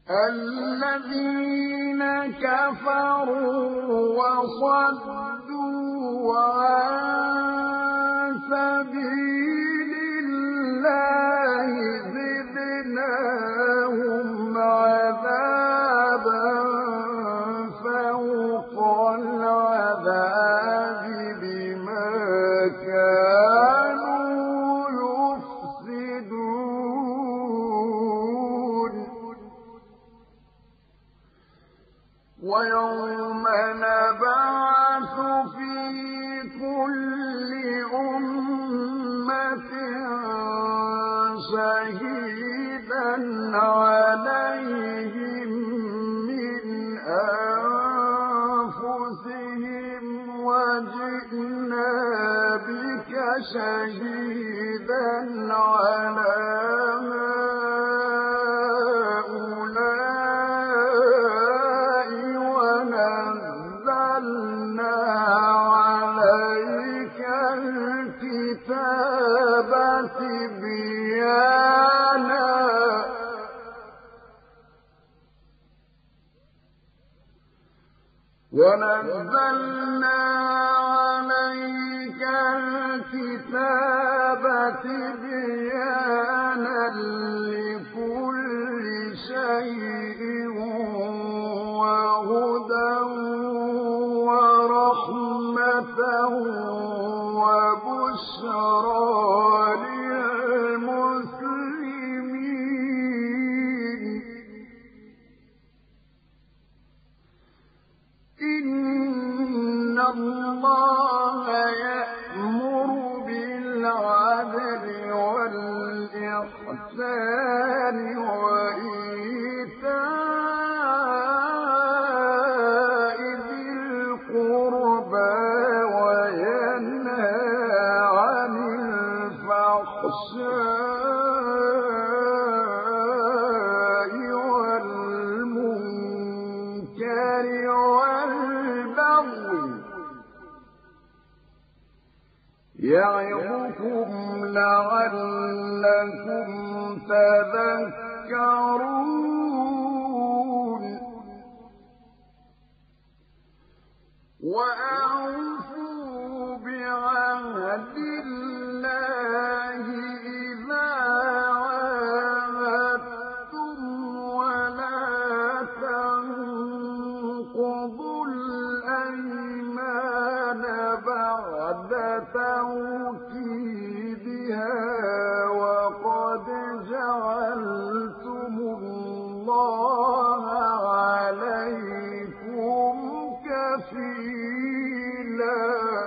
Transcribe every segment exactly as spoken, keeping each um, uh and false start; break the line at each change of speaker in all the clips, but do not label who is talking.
الذين كفروا وصدوا عن سبيل الله زدناهم عذابا فوق العذاب بما كانوا يفسدون ويوم نبعث في كل أمة شهيدا عليهم من أنفسهم وجئنا بك شهيدا على هؤلاء ونزلنا عليك الكتاب تبيانا ونزلنا عليك الكتاب تبيانا لكل شيء وهدى ورحمة وبشرى للمسلمين إن الله يأمر بالعدل والإحسان وإيتاء ذي القربى وينهى عن الفحشاء والمنكر والبغي يعظكم لعلكم تذكرون وأوفوا بعهد الله إذا عاهدتم ولا تنقضوا الأيمان بعد توكيدها وقد جعلتم الله عليكم كفيلا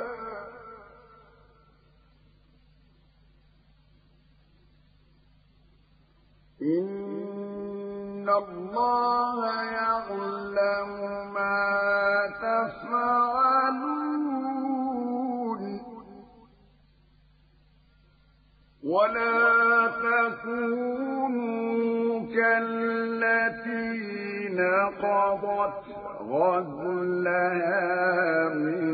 إن الله يعلم ما تفعلون ولا تكونوا كالتي نقضت غزلها من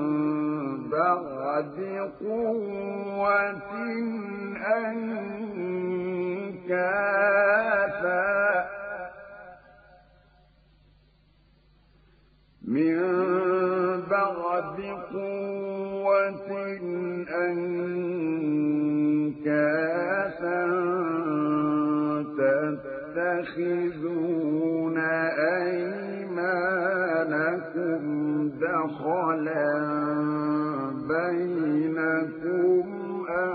بعد قوة أنكاثا من بعد قوة أنكاثا تتخذون أيمانكم دخلا بينكم أن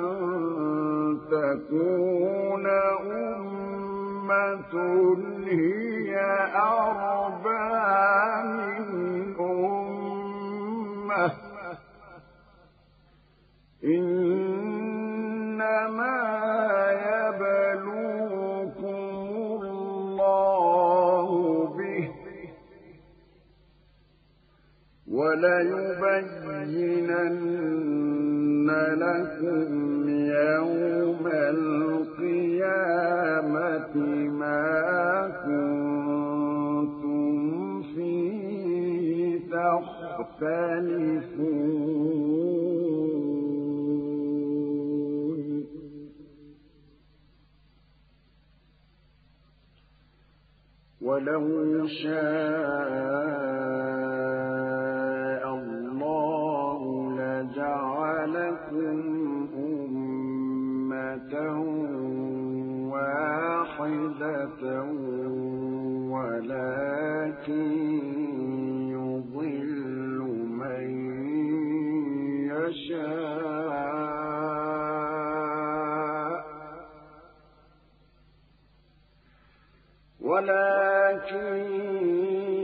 تكون أمة هي أربى من أمة إنما يبلوكم الله به وليبينن لكم يوم القيامة ما كنتم فيه تختلفون. ولو شاء الله لجعلكم أمة واحدة ولكن يضل من يشاء ولكن